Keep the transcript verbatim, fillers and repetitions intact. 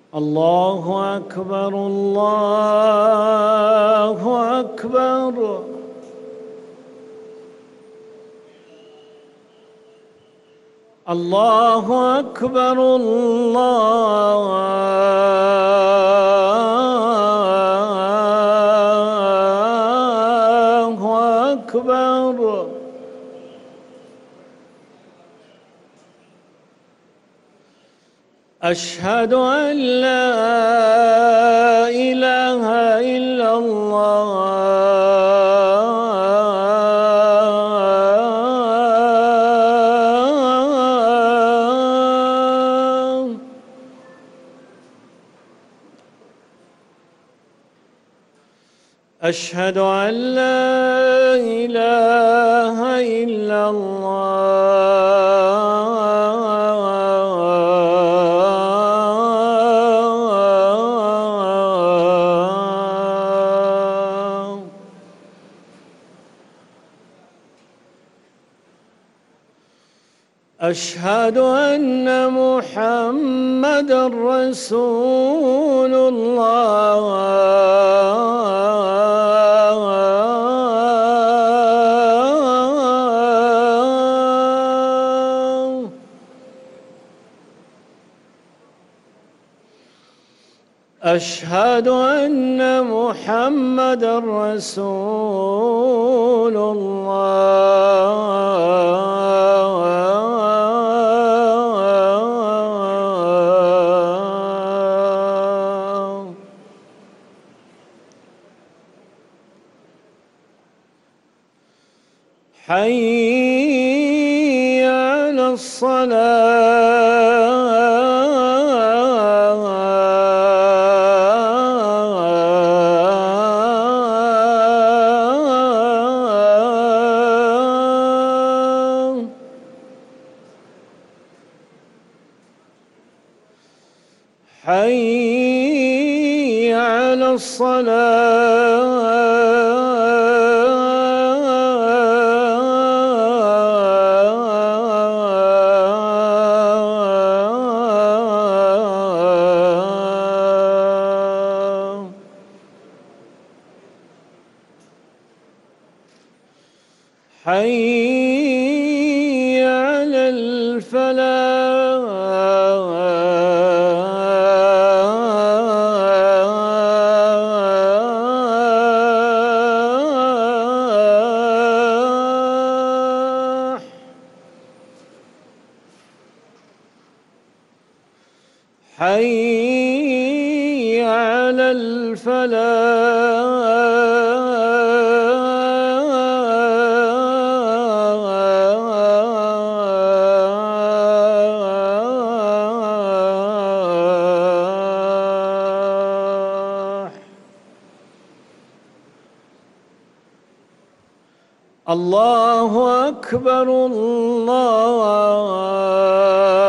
الله أكبر الله أكبر. الله أكبر الله أكبر. أشهد أن لا إله إلا الله أشهد أن لا إله إلا الله. أشهد أن محمدًا رسول الله. أشهد أن محمدًا رسول الله. حي على الصلاة. حي على الصلاة. حي على الفلاح. حي على الفلاح. الله أكبر الله